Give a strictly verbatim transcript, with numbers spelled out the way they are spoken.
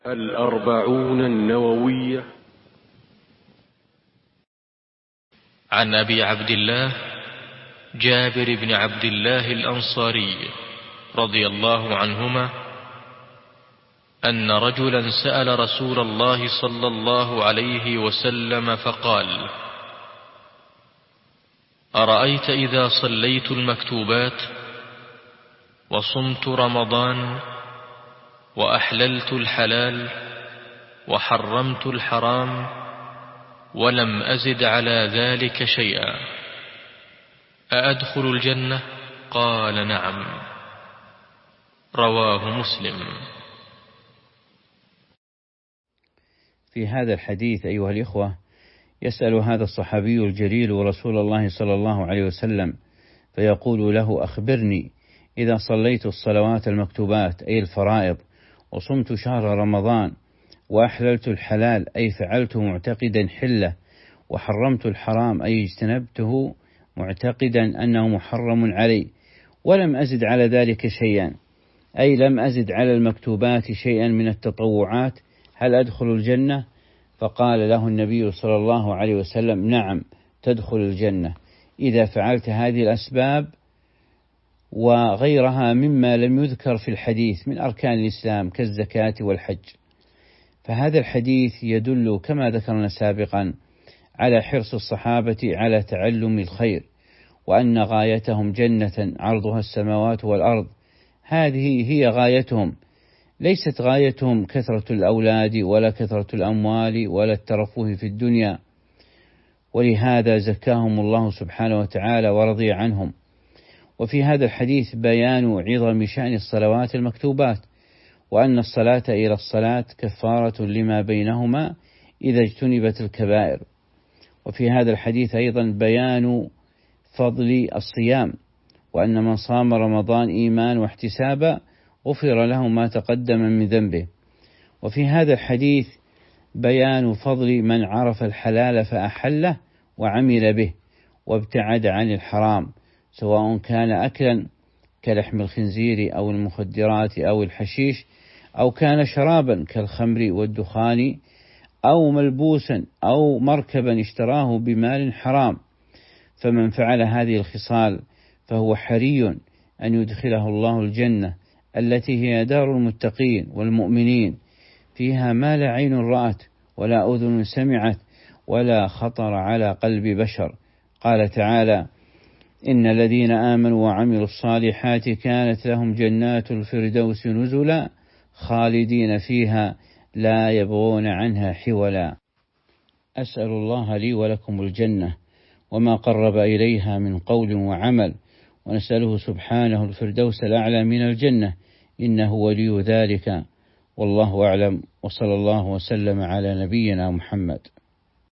الأربعون النووية. عن أبي عبد الله جابر بن عبد الله الأنصاري رضي الله عنهما أن رجلا سأل رسول الله صلى الله عليه وسلم فقال: أرأيت إذا صليت المكتوبات وصمت رمضان وأحللت الحلال وحرمت الحرام ولم أزد على ذلك شيئا أأدخل الجنة؟ قال: نعم. رواه مسلم. في هذا الحديث أيها الإخوة يسأل هذا الصحابي الجليل رسول الله صلى الله عليه وسلم فيقول له: أخبرني إذا صليت الصلوات المكتوبات أي الفرائض وصمت شهر رمضان وأحللت الحلال أي فعلته معتقدا حله وحرمت الحرام أي اجتنبته معتقدا أنه محرم علي ولم أزد على ذلك شيئا أي لم أزد على المكتوبات شيئا من التطوعات هل أدخل الجنة؟ فقال له النبي صلى الله عليه وسلم: نعم تدخل الجنة إذا فعلت هذه الأسباب وغيرها مما لم يذكر في الحديث من أركان الإسلام كالزكاة والحج. فهذا الحديث يدل كما ذكرنا سابقا على حرص الصحابة على تعلم الخير وأن غايتهم جنة عرضها السماوات والأرض، هذه هي غايتهم، ليست غايتهم كثرة الأولاد ولا كثرة الأموال ولا الترفه في الدنيا، ولهذا زكاهم الله سبحانه وتعالى ورضي عنهم. وفي هذا الحديث بيان عظم شأن الصلوات المكتوبات وأن الصلاة إلى الصلاة كفارة لما بينهما إذا اجتنبت الكبائر. وفي هذا الحديث أيضا بيان فضل الصيام وأن من صام رمضان إيمان واحتسابا غفر له ما تقدم من ذنبه. وفي هذا الحديث بيان فضل من عرف الحلال فأحله وعمل به وابتعد عن الحرام، سواء كان أكلا كلحم الخنزير أو المخدرات أو الحشيش، أو كان شرابا كالخمر والدخان، أو ملبوسا أو مركبا اشتراه بمال حرام. فمن فعل هذه الخصال فهو حري أن يدخله الله الجنة التي هي دار المتقين والمؤمنين، فيها ما لا عين رأت ولا أذن سمعت ولا خطر على قلب بشر. قال تعالى: إن الذين آمنوا وعملوا الصالحات كانت لهم جنات الفردوس نزلا خالدين فيها لا يبغون عنها حولا. أسأل الله لي ولكم الجنة وما قرب إليها من قول وعمل، ونسأله سبحانه الفردوس الأعلى من الجنة، إنه ولي ذلك، والله أعلم، وصلى الله وسلم على نبينا محمد.